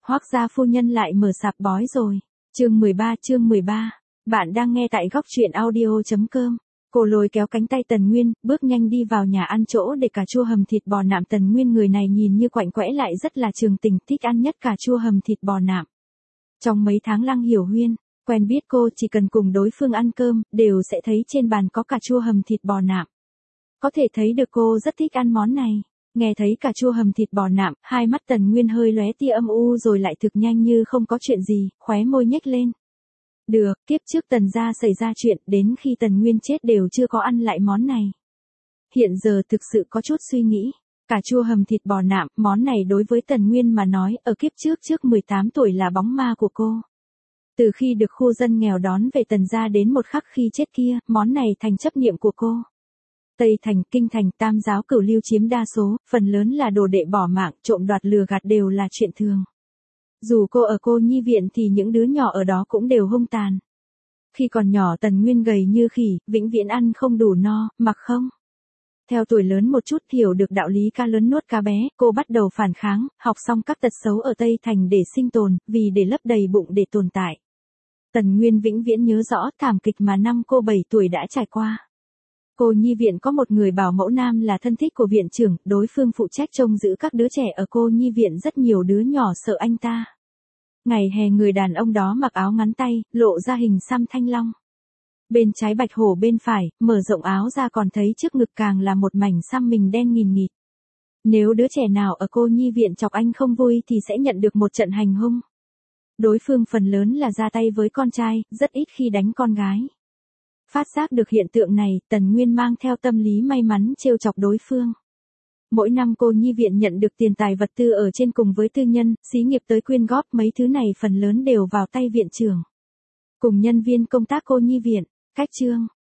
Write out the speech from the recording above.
Hoác gia phu nhân lại mở sạp bói rồi. Chương 13. Bạn đang nghe tại góc truyện audio.com. Cô lôi kéo cánh tay Tần Nguyên, bước nhanh đi vào nhà ăn chỗ để cà chua hầm thịt bò nạm. Tần Nguyên người này nhìn như quạnh quẽ lại rất là trường tình, thích ăn nhất cà chua hầm thịt bò nạm. Trong mấy tháng Lăng Hiểu Huyên quen biết cô, chỉ cần cùng đối phương ăn cơm, đều sẽ thấy trên bàn có cà chua hầm thịt bò nạm. Có thể thấy được cô rất thích ăn món này. Nghe thấy cà chua hầm thịt bò nạm, hai mắt Tần Nguyên hơi lóe tia âm u rồi lại thực nhanh như không có chuyện gì, khóe môi nhếch lên. Được, kiếp trước Tần gia xảy ra chuyện, đến khi Tần Nguyên chết đều chưa có ăn lại món này. Hiện giờ thực sự có chút suy nghĩ. Cà chua hầm thịt bò nạm, món này đối với Tần Nguyên mà nói, ở kiếp trước 18 tuổi là bóng ma của cô. Từ khi được khu dân nghèo đón về Tần gia đến một khắc khi chết kia, món này thành chấp niệm của cô. Tây Thành, Kinh Thành, Tam giáo cửu lưu chiếm đa số, phần lớn là đồ đệ bỏ mạng, trộm đoạt lừa gạt đều là chuyện thường. Dù cô ở cô nhi viện thì những đứa nhỏ ở đó cũng đều hung tàn. Khi còn nhỏ Tần Nguyên gầy như khỉ, vĩnh viễn ăn không đủ no, mặc không. Theo tuổi lớn một chút hiểu được đạo lý cá lớn nuốt cá bé, cô bắt đầu phản kháng, học xong các tật xấu ở Tây Thành để sinh tồn, vì để lấp đầy bụng để tồn tại. Tần Nguyên vĩnh viễn nhớ rõ thảm kịch mà năm cô 7 tuổi đã trải qua. Cô nhi viện có một người bảo mẫu nam là thân thích của viện trưởng, đối phương phụ trách trông giữ các đứa trẻ ở cô nhi viện, rất nhiều đứa nhỏ sợ anh ta. Ngày hè người đàn ông đó mặc áo ngắn tay, lộ ra hình xăm thanh long. Bên trái bạch hổ, bên phải, mở rộng áo ra còn thấy trước ngực càng là một mảnh xăm mình đen nghìn nghịt. Nếu đứa trẻ nào ở cô nhi viện chọc anh không vui thì sẽ nhận được một trận hành hung. Đối phương phần lớn là ra tay với con trai, rất ít khi đánh con gái. Phát giác được hiện tượng này, Tần Nguyên mang theo tâm lý may mắn trêu chọc đối phương. Mỗi năm cô nhi viện nhận được tiền tài vật tư ở trên cùng với tư nhân, xí nghiệp tới quyên góp, mấy thứ này phần lớn đều vào tay viện trưởng. Cùng nhân viên công tác cô nhi viện, cách chương.